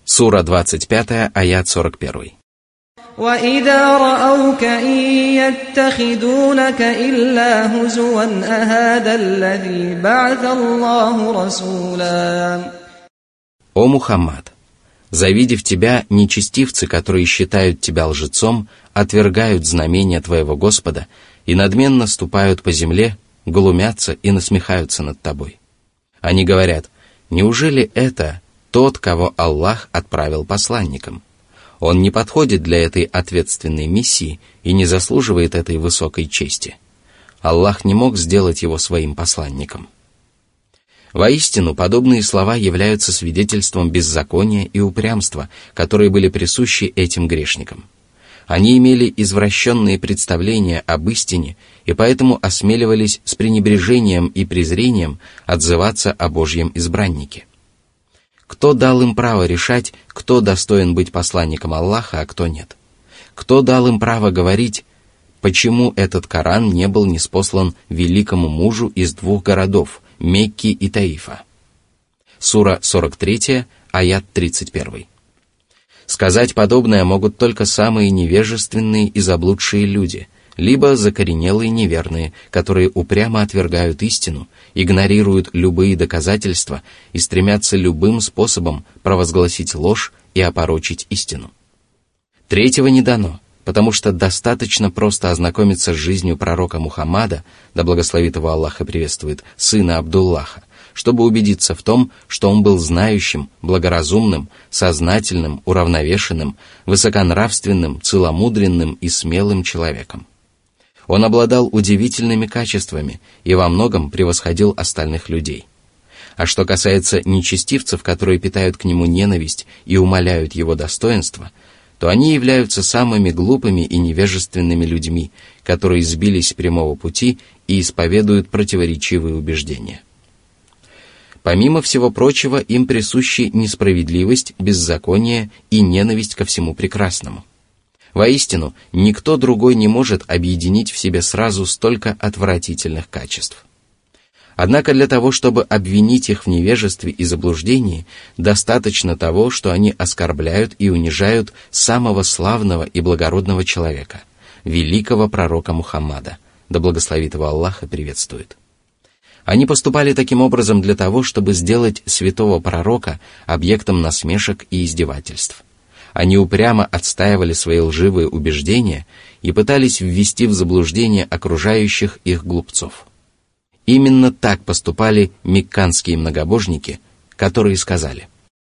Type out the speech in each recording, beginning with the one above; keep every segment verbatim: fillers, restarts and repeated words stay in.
Сура двадцать пятая, аят сорок первый. وَإِذَا رَأَوْكَ إِن يَتَّخِذُونَكَ إِلَّا هُزُوًا أَهَذَا الَّذِي بَعَثَ اللَّهُ رَسُولًا. О Мухаммад, завидев тебя, нечестивцы, которые считают тебя лжецом, отвергают знамения твоего Господа и надменно ступают по земле, глумятся и насмехаются над тобой. Они говорят: неужели это тот, кого Аллах отправил посланником? Он не подходит для этой ответственной миссии и не заслуживает этой высокой чести. Аллах не мог сделать его своим посланником. Воистину, подобные слова являются свидетельством беззакония и упрямства, которые были присущи этим грешникам. Они имели извращенные представления об истине и поэтому осмеливались с пренебрежением и презрением отзываться о Божьем избраннике. Кто дал им право решать, кто достоин быть посланником Аллаха, а кто нет? Кто дал им право говорить, почему этот Коран не был ниспослан великому мужу из двух городов, Мекки и Таифа? Сура сорок третья, аят тридцать первый. Сказать подобное могут только самые невежественные и заблудшие люди, либо закоренелые неверные, которые упрямо отвергают истину, игнорируют любые доказательства и стремятся любым способом провозгласить ложь и опорочить истину. Третьего не дано, потому что достаточно просто ознакомиться с жизнью пророка Мухаммада, да благословит его Аллах и приветствует, сына Абдуллаха, чтобы убедиться в том, что он был знающим, благоразумным, сознательным, уравновешенным, высоконравственным, целомудренным и смелым человеком. Он обладал удивительными качествами и во многом превосходил остальных людей. А что касается нечестивцев, которые питают к нему ненависть и умаляют его достоинство, то они являются самыми глупыми и невежественными людьми, которые сбились с прямого пути и исповедуют противоречивые убеждения. Помимо всего прочего, им присущи несправедливость, беззаконие и ненависть ко всему прекрасному. Воистину, никто другой не может объединить в себе сразу столько отвратительных качеств. Однако для того, чтобы обвинить их в невежестве и заблуждении, достаточно того, что они оскорбляют и унижают самого славного и благородного человека, великого пророка Мухаммада, да благословит его Аллах и приветствует. Они поступали таким образом для того, чтобы сделать святого пророка объектом насмешек и издевательств. Они упрямо отстаивали свои лживые убеждения и пытались ввести в заблуждение окружающих их глупцов. Именно так поступали мекканские многобожники, которые сказали.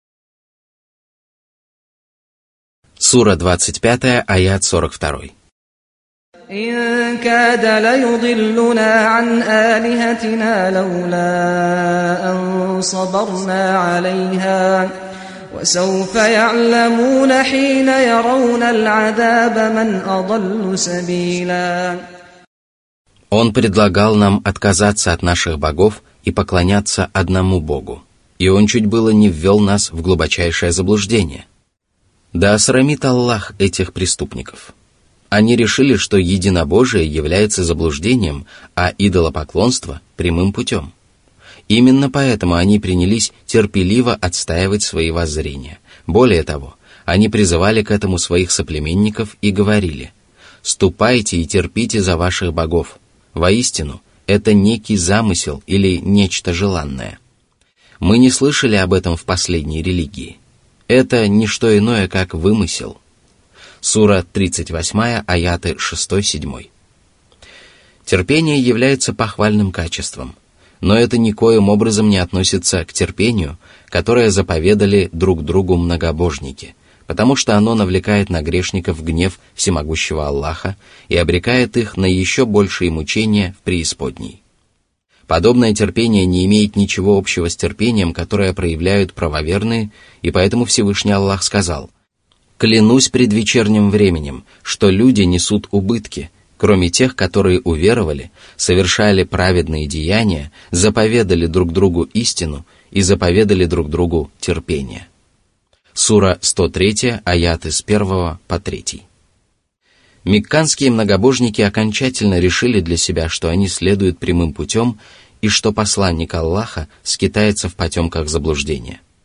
Сура двадцать пятая, аят сорок второй. إِن كَادَ لَيُضِلُّنَا عَنْ آلِهَتِنَا لَوْلَا أَن صَبَرْنَا عَلَيْهَا وَسَوْفَ يَعْلَمُونَ حِينَ يَرَوْنَ الْعَذَابَ مَنْ أَضَلُّ سَبِيلًا. Он предлагал нам отказаться от наших богов и поклоняться одному Богу, и он чуть было не ввел нас в глубочайшее заблуждение. Да осрамит Аллах этих преступников. Они решили, что единобожие является заблуждением, а идолопоклонство – прямым путем. Именно поэтому они принялись терпеливо отстаивать свои воззрения. Более того, они призывали к этому своих соплеменников и говорили: «Ступайте и терпите за ваших богов. Воистину, это некий замысел или нечто желанное. Мы не слышали об этом в последней религии. Это не что иное, как вымысел». Сура тридцать восьмая, аяты шесть-семь. Терпение является похвальным качеством, но это никоим образом не относится к терпению, которое заповедали друг другу многобожники, потому что оно навлекает на грешников гнев всемогущего Аллаха и обрекает их на еще большие мучения в преисподней. Подобное терпение не имеет ничего общего с терпением, которое проявляют правоверные, и поэтому Всевышний Аллах сказал: «Клянусь предвечерним временем, что люди несут убытки, кроме тех, которые уверовали, совершали праведные деяния, заповедали друг другу истину и заповедали друг другу терпение». Сура сто три, аяты с первого по третий. Мекканские многобожники окончательно решили для себя, что они следуют прямым путем и что посланник Аллаха скитается в потемках заблуждения.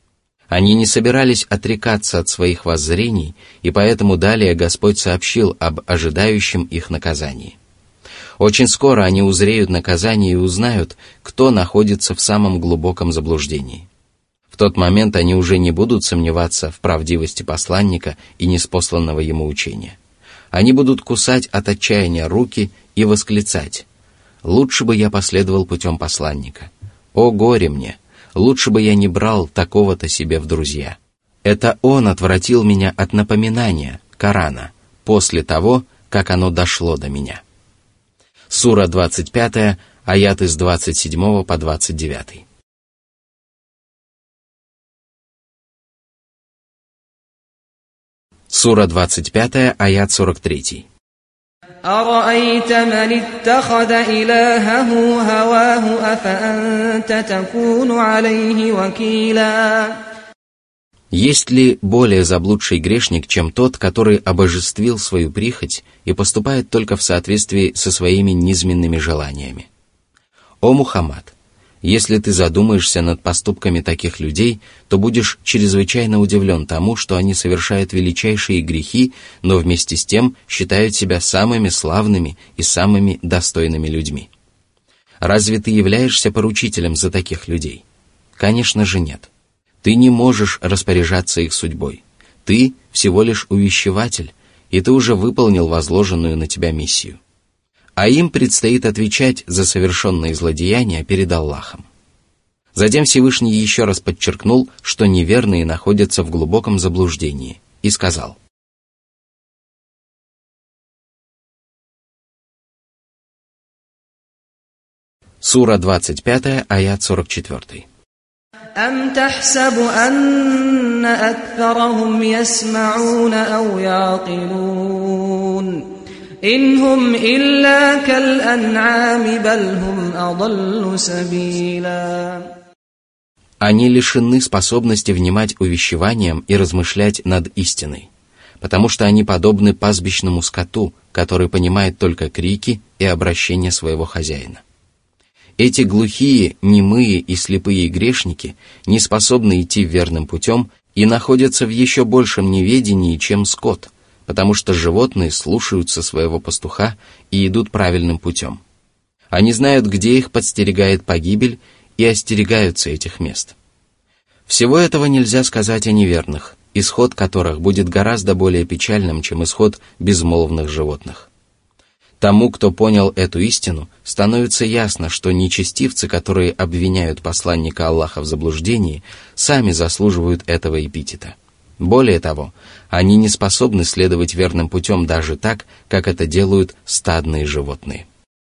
Они не собирались отрекаться от своих воззрений, и поэтому далее Господь сообщил об ожидающем их наказании. Очень скоро они узреют наказание и узнают, кто находится в самом глубоком заблуждении. В тот момент они уже не будут сомневаться в правдивости посланника и ниспосланного ему учения. Они будут кусать от отчаяния руки и восклицать: «Лучше бы я последовал путем посланника! О горе мне! Лучше бы я не брал такого-то себе в друзья! Это он отвратил меня от напоминания, Корана, после того, как оно дошло до меня». Сура двадцать пятая, аяты с двадцать седьмого по двадцать девятый. Сура двадцать пятая, аят сорок три. أَرَأَيْتَ مَنِ اتَّخَذَ إِلَٰهَهُ هَوَاهُ أَفَأَنْتَ تَكُونُ عَلَيْهِ وَكِيلًا. Есть ли более заблудший грешник, чем тот, который обожествил свою прихоть и поступает только в соответствии со своими низменными желаниями? О Мухаммад, если ты задумаешься над поступками таких людей, то будешь чрезвычайно удивлен тому, что они совершают величайшие грехи, но вместе с тем считают себя самыми славными и самыми достойными людьми. Разве ты являешься поручителем за таких людей? Конечно же нет. Ты не можешь распоряжаться их судьбой. Ты всего лишь увещеватель, и ты уже выполнил возложенную на тебя миссию. А им предстоит отвечать за совершенные злодеяния перед Аллахом. Затем Всевышний еще раз подчеркнул, что неверные находятся в глубоком заблуждении, и сказал: Сура двадцать пятая, аят сорок четыре. أَمْ تَحْسَبُ أَنَّ أَكْثَرَهُمْ يَسْمَعُونَ أَوْ يَعْقِلُونَ إِنْ هُمْ إِلَّا كَالْأَنْعَامِ بَلْ هُمْ أَضَلُّ سَبِيلًا. Они лишены способности внимать увещеваниям и размышлять над истиной, потому что они подобны пастбищному скоту, который понимает только крики и обращения своего хозяина. Эти глухие, немые и слепые грешники не способны идти верным путем и находятся в еще большем неведении, чем скот, потому что животные слушаются своего пастуха и идут правильным путем. Они знают, где их подстерегает погибель, и остерегаются этих мест. Всего этого нельзя сказать о неверных, исход которых будет гораздо более печальным, чем исход безмолвных животных. Тому, кто понял эту истину, становится ясно, что нечестивцы, которые обвиняют посланника Аллаха в заблуждении, сами заслуживают этого эпитета. Более того, они не способны следовать верным путем даже так, как это делают стадные животные.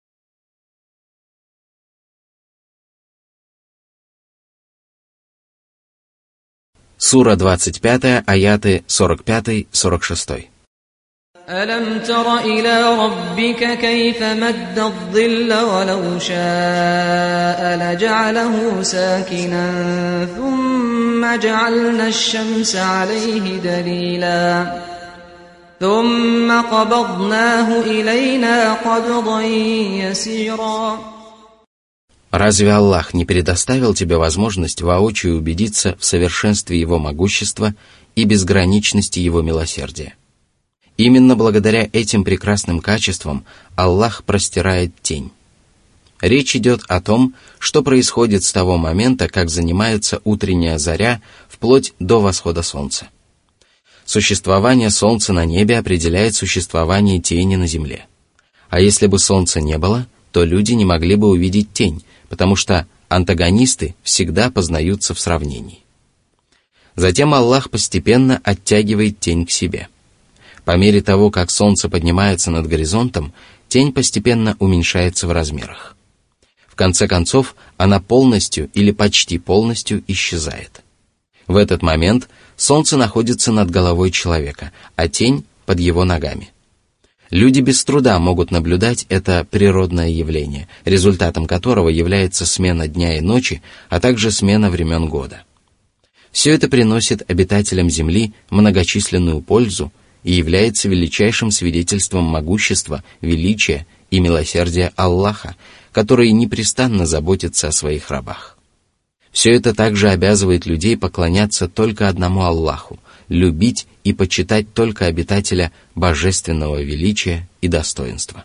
Сура двадцать пятая, аяты сорок пять сорок шесть. أَلَمْ تَرَ إِلَى رَبِّكَ كَيْفَ مَدَّ الظِّلَّ وَلَوْ شَاءَ لَجَعَلَهُ سَاكِنًا ثُمَّ جَعَلْنَا الشَّمْسَ عَلَيْهِ دَلِيلًا ثُمَّ قَبَضْنَاهُ إِلَيْنَا قَبْضًا يَسِيرًا. Разве Аллах не предоставил тебе возможность воочию убедиться в совершенстве Его могущества и безграничности Его милосердия? Именно благодаря этим прекрасным качествам Аллах простирает тень. Речь идет о том, что происходит с того момента, как занимается утренняя заря, вплоть до восхода солнца. Существование солнца на небе определяет существование тени на земле. А если бы солнца не было, то люди не могли бы увидеть тень, потому что антагонисты всегда познаются в сравнении. Затем Аллах постепенно оттягивает тень к себе. По мере того, как солнце поднимается над горизонтом, тень постепенно уменьшается в размерах. В конце концов, она полностью или почти полностью исчезает. В этот момент солнце находится над головой человека, а тень под его ногами. Люди без труда могут наблюдать это природное явление, результатом которого является смена дня и ночи, а также смена времен года. Все это приносит обитателям Земли многочисленную пользу и является величайшим свидетельством могущества, величия и милосердия Аллаха, который непрестанно заботится о своих рабах. Все это также обязывает людей поклоняться только одному Аллаху, любить и почитать только обитателя божественного величия и достоинства.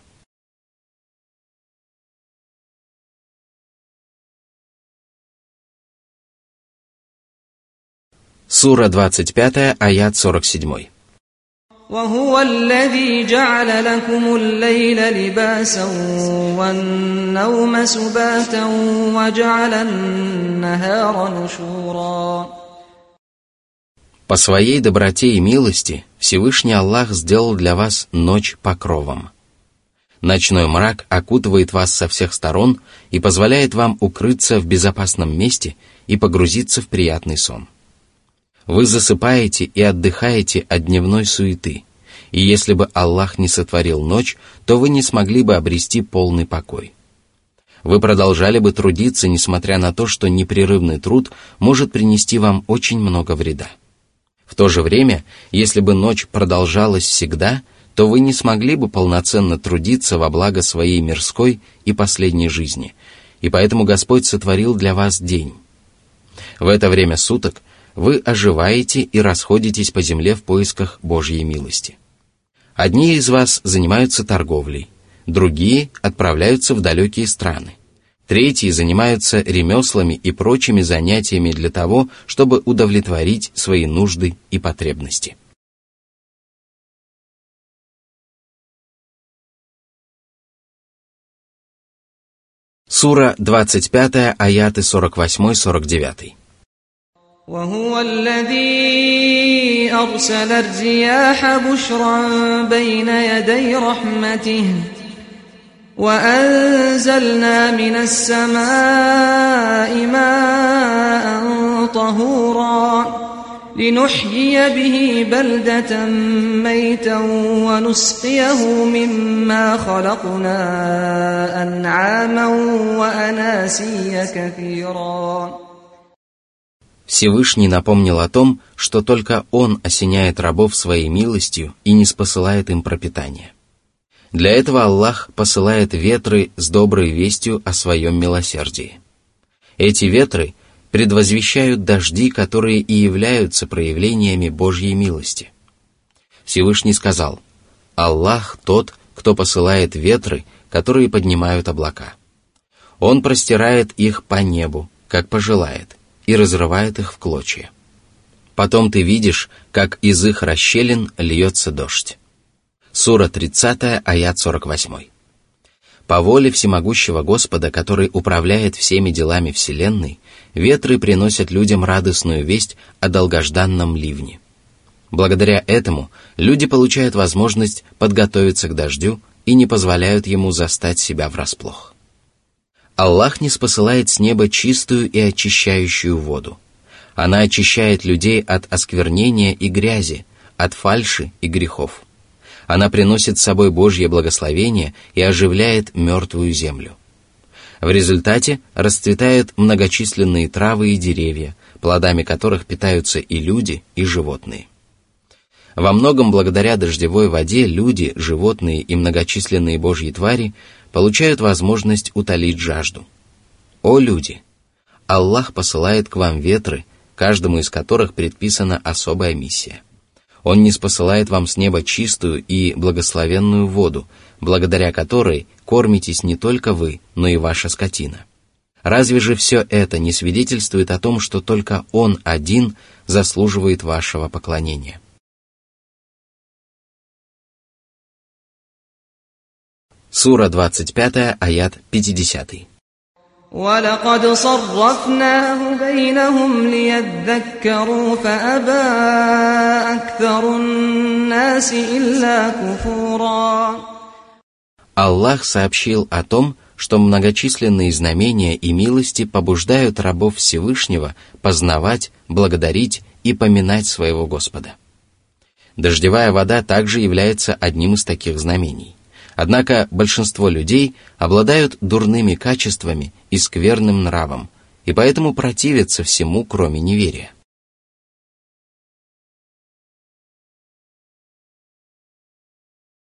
Сура двадцать пять, аят сорок семь. وهو الذي جعل لكم الليل لباسا والنوم سباتا وجعل النهار نشورا. По своей доброте и милости Всевышний Аллах сделал для вас ночь покровом. Ночной мрак окутывает вас со всех сторон и позволяет вам укрыться в безопасном месте и погрузиться в приятный сон. Вы засыпаете и отдыхаете от дневной суеты, и если бы Аллах не сотворил ночь, то вы не смогли бы обрести полный покой. Вы продолжали бы трудиться, несмотря на то, что непрерывный труд может принести вам очень много вреда. В то же время, если бы ночь продолжалась всегда, то вы не смогли бы полноценно трудиться во благо своей мирской и последней жизни, и поэтому Господь сотворил для вас день. В это время суток вы оживаете и расходитесь по земле в поисках Божьей милости. Одни из вас занимаются торговлей, другие отправляются в далекие страны, третьи занимаются ремеслами и прочими занятиями для того, чтобы удовлетворить свои нужды и потребности. Сура двадцать пять, аяты сорок восемь сорок девять. وهو الذي أرسل الرياح بشرا بين يدي رحمته وأنزلنا من السماء ماء طهورا لنحيي به بلدة ميتا ونسقيه مما خلقنا أنعاما وأناسيا كثيرا. Всевышний напомнил о том, что только Он осеняет рабов своей милостью и не спосылает им пропитание. Для этого Аллах посылает ветры с доброй вестью о своем милосердии. Эти ветры предвозвещают дожди, которые и являются проявлениями Божьей милости. Всевышний сказал: «Аллах тот, кто посылает ветры, которые поднимают облака. Он простирает их по небу, как пожелает, и разрывает их в клочья. Потом ты видишь, как из их расщелин льется дождь». Сура тридцать, аят сорок восемь. По воле всемогущего Господа, который управляет всеми делами Вселенной, ветры приносят людям радостную весть о долгожданном ливне. Благодаря этому люди получают возможность подготовиться к дождю и не позволяют ему застать себя врасплох. Аллах ниспосылает с неба чистую и очищающую воду. Она очищает людей от осквернения и грязи, от фальши и грехов. Она приносит с собой Божье благословение и оживляет мертвую землю. В результате расцветают многочисленные травы и деревья, плодами которых питаются и люди, и животные. Во многом благодаря дождевой воде люди, животные и многочисленные Божьи твари получают возможность утолить жажду. О люди! Аллах посылает к вам ветры, каждому из которых предписана особая миссия. Он ниспосылает вам с неба чистую и благословенную воду, благодаря которой кормитесь не только вы, но и ваша скотина. Разве же все это не свидетельствует о том, что только Он один заслуживает вашего поклонения? Сура двадцать пять, аят пятьдесят. وَلَقَدْ صَرَّفْنَاهُ بَيْنَهُمْ لِيَذَّكَّرُوا فَأَبَى أَكْثَرُ النَّاسِ إِلَّا كُفُورًا. Аллах сообщил о том, что многочисленные знамения и милости побуждают рабов Всевышнего познавать, благодарить и поминать своего Господа. Дождевая вода также является одним из таких знамений. Однако большинство людей обладают дурными качествами и скверным нравом, и поэтому противятся всему, кроме неверия.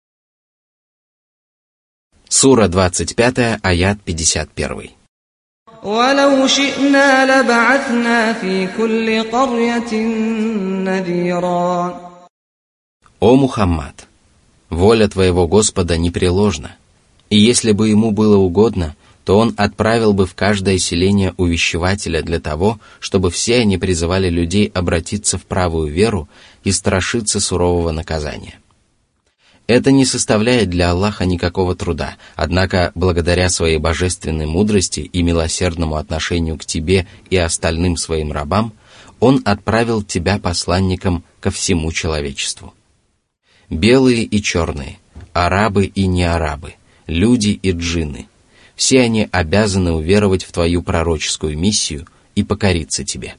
Сура двадцать пять, аят пятьдесят один. وَلَوْ شِئْنَا لَبَعَثْنَا فِي كُلِّ قَرْيَةٍ نَذِيرًا. О Мухаммад, воля твоего Господа непреложна, и если бы ему было угодно, то он отправил бы в каждое селение увещевателя для того, чтобы все они призывали людей обратиться в правую веру и страшиться сурового наказания. Это не составляет для Аллаха никакого труда, однако благодаря своей божественной мудрости и милосердному отношению к тебе и остальным своим рабам, Он отправил тебя посланником ко всему человечеству. Белые и черные, арабы и неарабы, люди и джинны, все они обязаны уверовать в твою пророческую миссию и покориться тебе.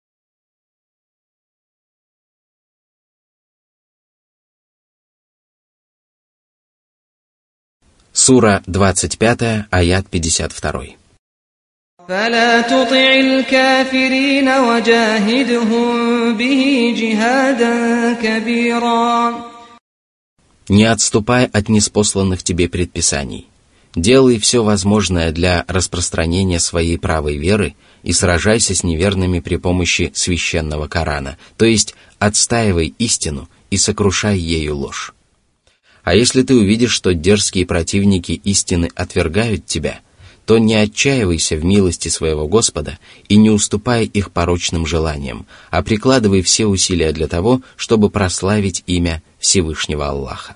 Сура двадцать пять, аят пятьдесят два. فَلَا تُطِعِ الْكَافِرِينَ وَجَاهِدْهُمْ بِهِ جِهَادًا كَبِيرًا. Не отступай от ниспосланных тебе предписаний. Делай все возможное для распространения своей правой веры и сражайся с неверными при помощи священного Корана, то есть отстаивай истину и сокрушай ею ложь. А если ты увидишь, что дерзкие противники истины отвергают тебя, то не отчаивайся в милости своего Господа и не уступай их порочным желаниям, а прикладывай все усилия для того, чтобы прославить имя Всевышнего Аллаха.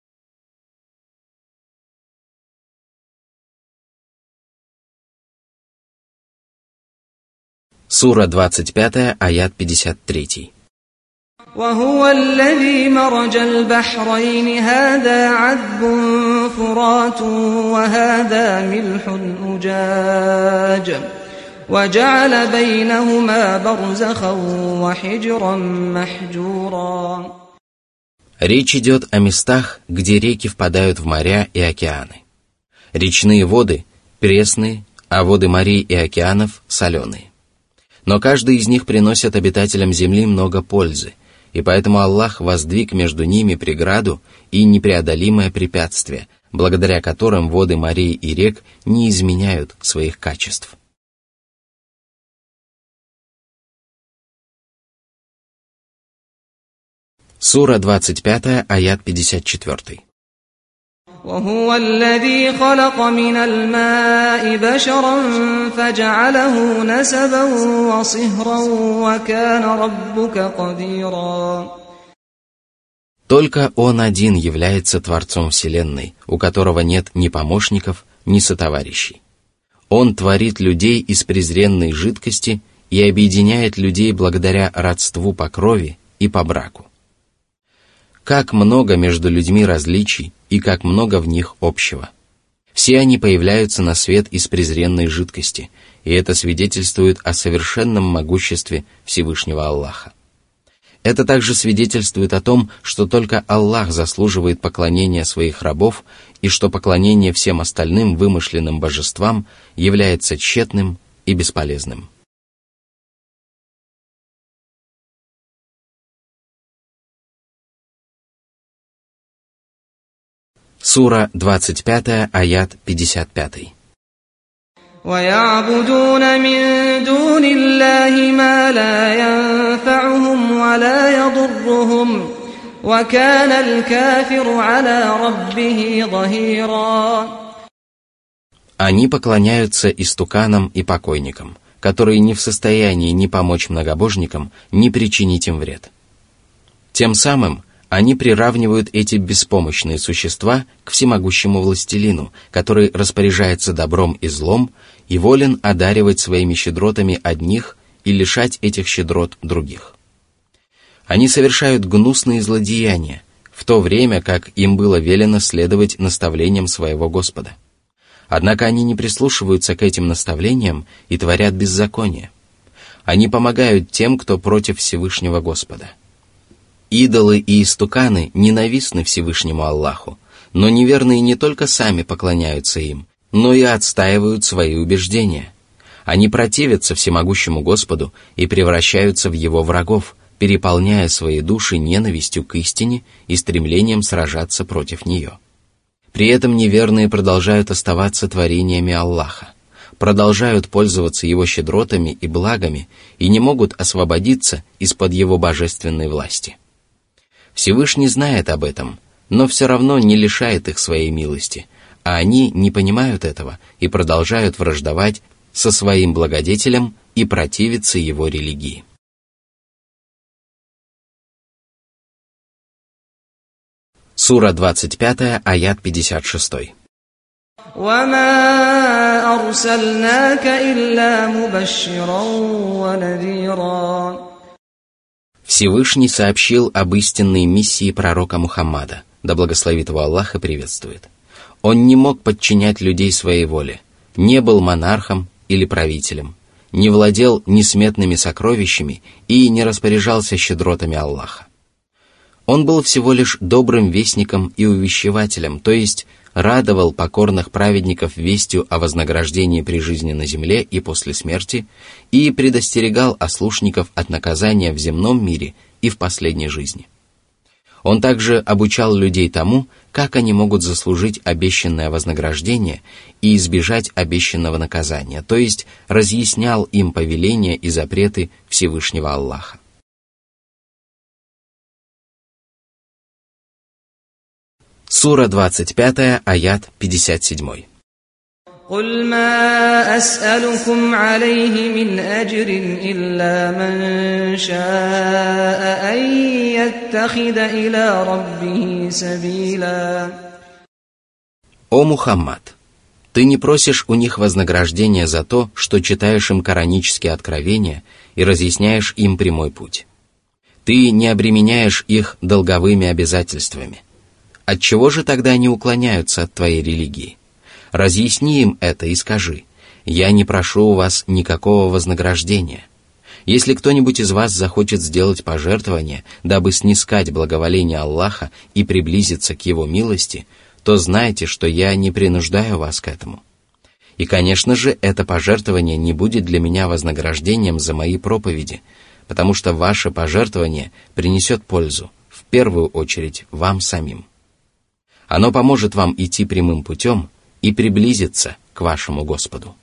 Сура двадцать пять, аят пятьдесят три. وهو الذي مرج البحرين هذا عذب فرات وهذا ملح أجاج وجعل بينهما برزخا وحجرا محجورا. Речь идет о местах, где реки впадают в моря и океаны. Речные воды пресные, а воды морей и океанов соленые. Но каждый из них приносит обитателям земли много пользы, и поэтому Аллах воздвиг между ними преграду и непреодолимое препятствие, благодаря которым воды морей и рек не изменяют своих качеств. Сура двадцать пять, аят пятьдесят четыре. وهو الذي خلق من الماء بشرا فجعله نسبا وصهرا وكان ربك قديرا. Только Он один является Творцом Вселенной, у которого нет ни помощников, ни сотоварищей. Он творит людей из презренной жидкости и объединяет людей благодаря родству по крови и по браку. Как много между людьми различий и как много в них общего. Все они появляются на свет из презренной жидкости, и это свидетельствует о совершенном могуществе Всевышнего Аллаха. Это также свидетельствует о том, что только Аллах заслуживает поклонения своих рабов и что поклонение всем остальным вымышленным божествам является тщетным и бесполезным. Сура двадцать пять, аят пятьдесят пять. وَيَعْبُدُونَ مِن دُونِ اللَّهِ مَا لَا يَنفَعُهُمْ وَلَا يَضُرُّهُمْ وَكَانَ الْكَافِرُ عَلَى رَبِّهِ ظَهِيرًا. Они поклоняются истуканам и покойникам, которые не в состоянии ни помочь многобожникам, ни причинить им вред. Тем самым они приравнивают эти беспомощные существа к всемогущему властелину, который распоряжается добром и злом и волен одаривать своими щедротами одних и лишать этих щедрот других. Они совершают гнусные злодеяния, в то время как им было велено следовать наставлениям своего Господа. Однако они не прислушиваются к этим наставлениям и творят беззаконие. Они помогают тем, кто против Всевышнего Господа. Идолы и истуканы ненавистны Всевышнему Аллаху, но неверные не только сами поклоняются им, но и отстаивают свои убеждения. Они противятся всемогущему Господу и превращаются в Его врагов, переполняя свои души ненавистью к истине и стремлением сражаться против нее. При этом неверные продолжают оставаться творениями Аллаха. продолжают пользоваться его щедротами и благами и не могут освободиться из-под его божественной власти. Всевышний знает об этом, но все равно не лишает их своей милости, а они не понимают этого и продолжают враждовать со своим благодетелем и противиться его религии. Сура двадцать пять, аят пятьдесят шесть. وَمَا أَرْسَلْنَاكَ إِلَّا مُبَشِّرًا وَنَذِيرًا. Всевышний сообщил об истинной миссии пророка Мухаммада, да благословит его Аллах и приветствует. Он не мог подчинять людей своей воле, не был монархом или правителем, не владел несметными сокровищами и не распоряжался щедротами Аллаха. Он был всего лишь добрым вестником и увещевателем, то есть радовал покорных праведников вестью о вознаграждении при жизни на земле и после смерти и предостерегал ослушников от наказания в земном мире и в последней жизни. Он также обучал людей тому, как они могут заслужить обещанное вознаграждение и избежать обещанного наказания, то есть разъяснял им повеления и запреты Всевышнего Аллаха. Сура двадцать пять, аят пятьдесят семь. قُلْ مَا أَسْأَلُكُمْ عَلَيْهِ مِنْ أَجْرٍ إِلَّا مَنْ شَاءَ أَنْ يَتَّخِذَ إِلَى رَبِّهِ سَبِيلًا. О Мухаммад, ты не просишь у них вознаграждения за то, что читаешь им коранические откровения и разъясняешь им прямой путь. Ты не обременяешь их долговыми обязательствами. Отчего же тогда они уклоняются от твоей религии? Разъясни им это и скажи: «Я не прошу у вас никакого вознаграждения. Если кто-нибудь из вас захочет сделать пожертвование, дабы снискать благоволение Аллаха и приблизиться к Его милости, то знайте, что я не принуждаю вас к этому. И, конечно же, это пожертвование не будет для меня вознаграждением за мои проповеди, потому что ваше пожертвование принесет пользу, в первую очередь, вам самим. Оно поможет вам идти прямым путем и приблизиться к вашему Господу».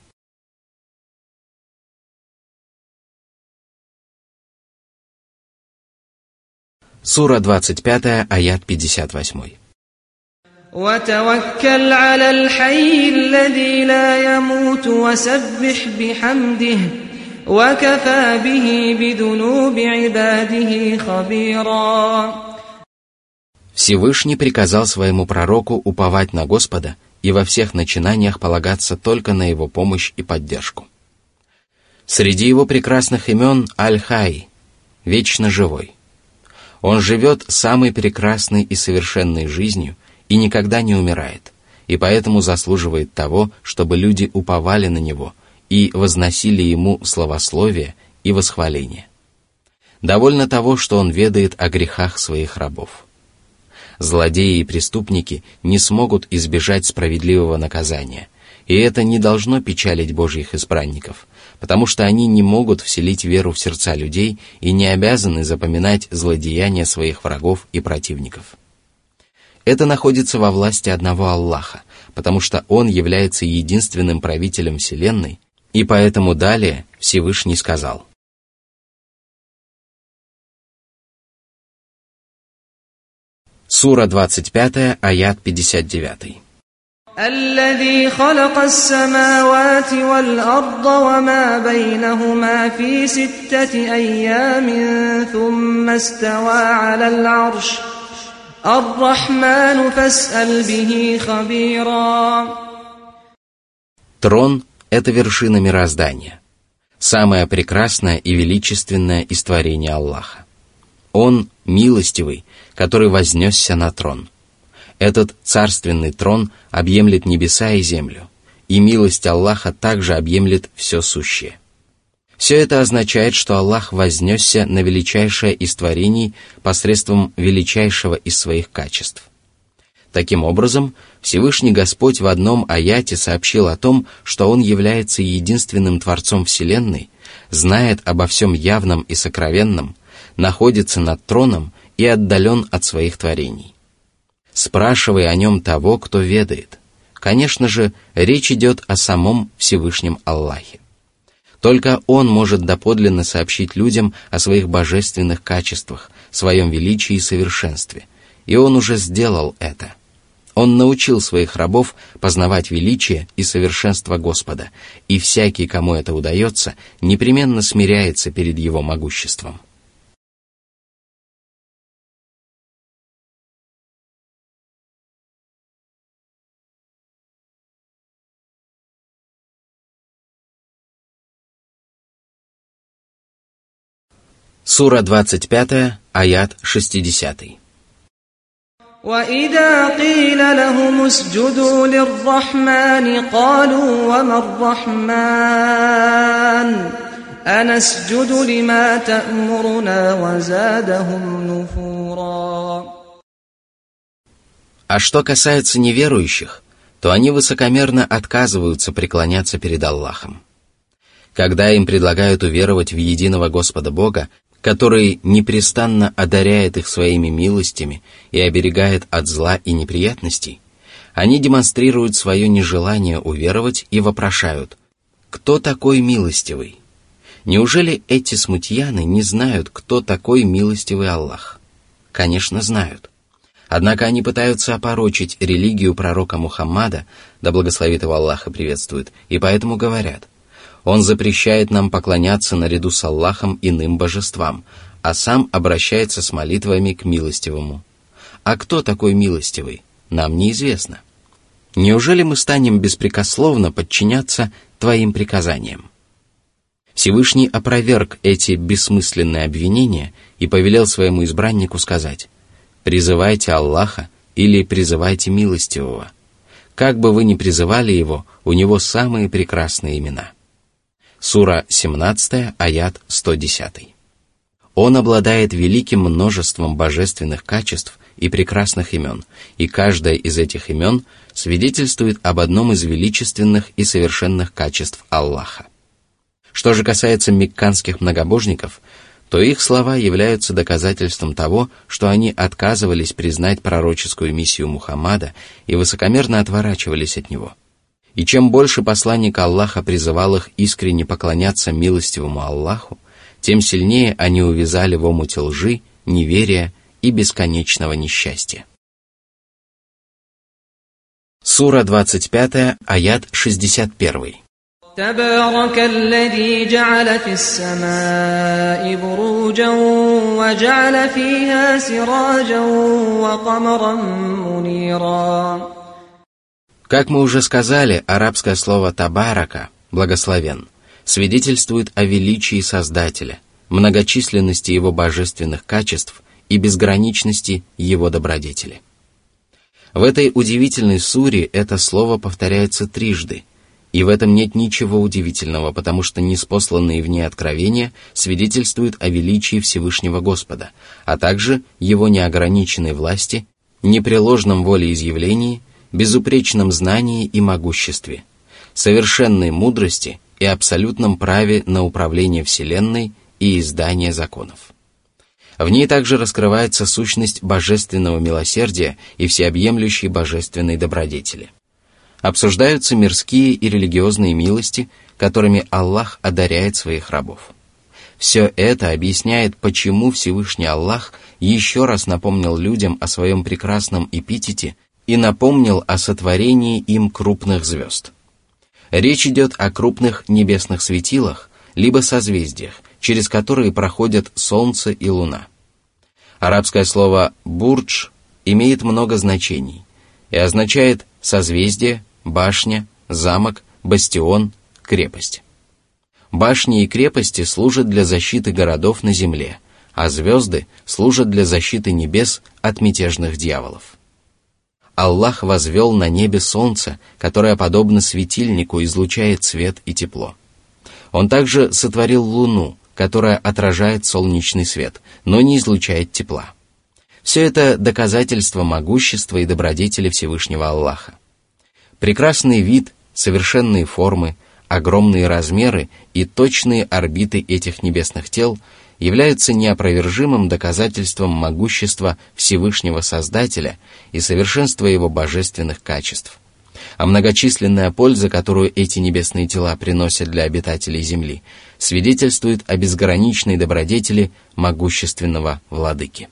Сура двадцать пять, аят пятьдесят восемь. وَتَوَكَّلْ عَلَى الْحَيِّ الَّذِي لَا يَمُوتُ وَسَبِّحْ بِحَمْدِهِ وَكَفَى بِهِ بِذُنُوبِ عِبَادِهِ خَبِيرًا. Всевышний приказал своему пророку уповать на Господа и во всех начинаниях полагаться только на его помощь и поддержку. Среди его прекрасных имен Аль-Хай, вечно живой. Он живет самой прекрасной и совершенной жизнью и никогда не умирает, и поэтому заслуживает того, чтобы люди уповали на него и возносили ему славословие и восхваление. Довольно того, что он ведает о грехах своих рабов. Злодеи и преступники не смогут избежать справедливого наказания, и это не должно печалить Божьих избранников, потому что они не могут вселить веру в сердца людей и не обязаны запоминать злодеяния своих врагов и противников. Это находится во власти одного Аллаха, потому что Он является единственным правителем Вселенной, и поэтому далее Всевышний сказал: Сура двадцать пять, аят пятьдесят девять. الذي خلق السماوات والأرض وما بينهما في ستة أيام ثم استوى على العرش الرحمن فاسأل به خبيرا. Трон — это вершина мироздания, самое прекрасное и величественное из творений Аллаха. Он милостивый, который вознесся на трон. Этот царственный трон объемлет небеса и землю, и милость Аллаха также объемлет все сущее. Все это означает, что Аллах вознесся на величайшее из творений посредством величайшего из своих качеств. Таким образом, Всевышний Господь в одном аяте сообщил о том, что Он является единственным Творцом Вселенной, знает обо всем явном и сокровенном, находится над троном и отдален от своих творений. Спрашивай о нем того, кто ведает. Конечно же, речь идет о самом Всевышнем Аллахе. Только Он может доподлинно сообщить людям о своих божественных качествах, своем величии и совершенстве, и Он уже сделал это. Он научил своих рабов познавать величие и совершенство Господа, и всякий, кому это удается, непременно смиряется перед Его могуществом. Сура двадцать пять, аят шестьдесят. وَإِذَا قِيلَ لَهُمُ اسْجُدُوا لِلرَّحْمَنِ قَالُوا وَمَا الرَّحْمَنُ أَنَسْجُدُ لِمَا تَأْمُرُنَا وَزَادَهُمْ نُفُورًا. А что касается неверующих, то они высокомерно отказываются преклоняться перед Аллахом. Когда им предлагают уверовать в единого Господа Бога, который непрестанно одаряет их своими милостями и оберегает от зла и неприятностей, они демонстрируют свое нежелание уверовать и вопрошают: «Кто такой милостивый?» Неужели эти смутьяны не знают, кто такой милостивый Аллах? Конечно, знают. Однако они пытаются опорочить религию пророка Мухаммада, да благословит его Аллах и приветствует, и поэтому говорят: Он запрещает нам поклоняться наряду с Аллахом иным божествам, а сам обращается с молитвами к милостивому. А кто такой милостивый, нам неизвестно. Неужели мы станем беспрекословно подчиняться Твоим приказаниям? Всевышний опроверг эти бессмысленные обвинения и повелел своему избраннику сказать: «Призывайте Аллаха или призывайте милостивого. Как бы вы ни призывали его, у него самые прекрасные имена». Сура семнадцать, аят сто десять. Он обладает великим множеством божественных качеств и прекрасных имен, и каждое из этих имен свидетельствует об одном из величественных и совершенных качеств Аллаха. Что же касается мекканских многобожников, то их слова являются доказательством того, что они отказывались признать пророческую миссию Мухаммада и высокомерно отворачивались от него. И чем больше посланник Аллаха призывал их искренне поклоняться милостивому Аллаху, тем сильнее они увязали в омуте лжи, неверия и бесконечного несчастья. Сура двадцать пять, аят шестьдесят один. تبارك الذي جعل في السماء بروجا وجعل فيها سراجا وقمرا منيرا. Как мы уже сказали, арабское слово «табарака» – «благословен» свидетельствует о величии Создателя, многочисленности Его божественных качеств и безграничности Его добродетели. В этой удивительной суре это слово повторяется трижды, и в этом нет ничего удивительного, потому что ниспосланные в ней откровения свидетельствуют о величии Всевышнего Господа, а также Его неограниченной власти, непреложном волеизъявлении, безупречном знании и могуществе, совершенной мудрости и абсолютном праве на управление Вселенной и издание законов. В ней также раскрывается сущность божественного милосердия и всеобъемлющей божественной добродетели. Обсуждаются мирские и религиозные милости, которыми Аллах одаряет своих рабов. Все это объясняет, почему Всевышний Аллах еще раз напомнил людям о своем прекрасном эпитете и напомнил о сотворении им крупных звезд. Речь идет о крупных небесных светилах, либо созвездиях, через которые проходят Солнце и Луна. Арабское слово «бурдж» имеет много значений и означает созвездие, башня, замок, бастион, крепость. Башни и крепости служат для защиты городов на земле, а звезды служат для защиты небес от мятежных дьяволов. Аллах возвел на небе солнце, которое, подобно светильнику, излучает свет и тепло. Он также сотворил луну, которая отражает солнечный свет, но не излучает тепла. Все это доказательство могущества и добродетели Всевышнего Аллаха. Прекрасный вид, совершенные формы, огромные размеры и точные орбиты этих небесных тел являются неопровержимым доказательством могущества Всевышнего Создателя и совершенства Его божественных качеств. А многочисленная польза, которую эти небесные тела приносят для обитателей земли, свидетельствует о безграничной добродетели могущественного владыки.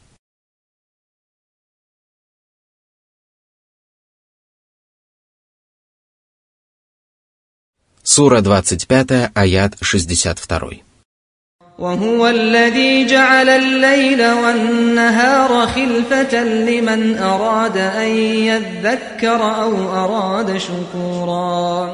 Сура двадцать пять, аят шестьдесят два. وهو الذي جعل الليل والنهار خلفة لمن أراد أن يذكر أو أراد شكورا.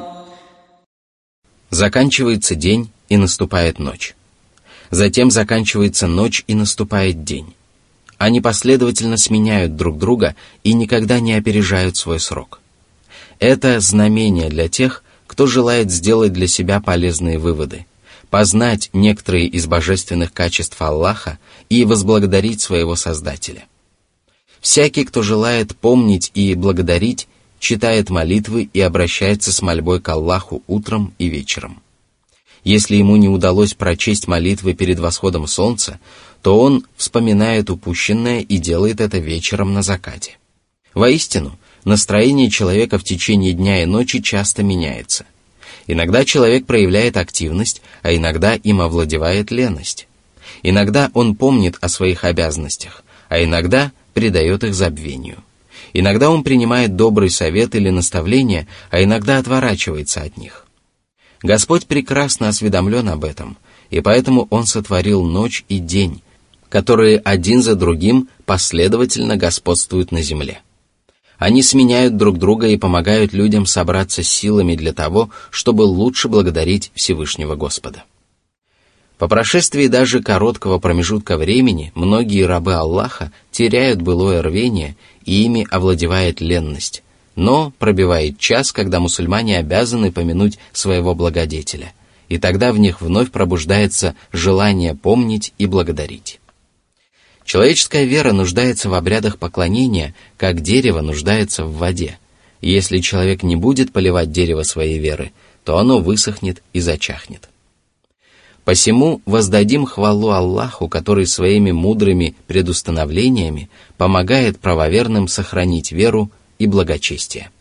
Заканчивается день, и наступает ночь. Затем заканчивается ночь, и наступает день. Они последовательно сменяют друг друга и никогда не опережают свой срок. Это знамение для тех, кто желает сделать для себя полезные выводы, познать некоторые из божественных качеств Аллаха и возблагодарить своего Создателя. Всякий, кто желает помнить и благодарить, читает молитвы и обращается с мольбой к Аллаху утром и вечером. Если ему не удалось прочесть молитвы перед восходом солнца, то он вспоминает упущенное и делает это вечером на закате. Воистину, настроение человека в течение дня и ночи часто меняется. Иногда человек проявляет активность, а иногда им овладевает леность. Иногда он помнит о своих обязанностях, а иногда предает их забвению. Иногда он принимает добрый совет или наставление, а иногда отворачивается от них. Господь прекрасно осведомлен об этом, и поэтому Он сотворил ночь и день, которые один за другим последовательно господствуют на земле. Они сменяют друг друга и помогают людям собраться с силами для того, чтобы лучше благодарить Всевышнего Господа. По прошествии даже короткого промежутка времени многие рабы Аллаха теряют былое рвение, и ими овладевает ленность, но пробивает час, когда мусульмане обязаны помянуть своего благодетеля, и тогда в них вновь пробуждается желание помнить и благодарить. Человеческая вера нуждается в обрядах поклонения, как дерево нуждается в воде. И если человек не будет поливать дерево своей веры, то оно высохнет и зачахнет. Посему воздадим хвалу Аллаху, который своими мудрыми предустановлениями помогает правоверным сохранить веру и благочестие.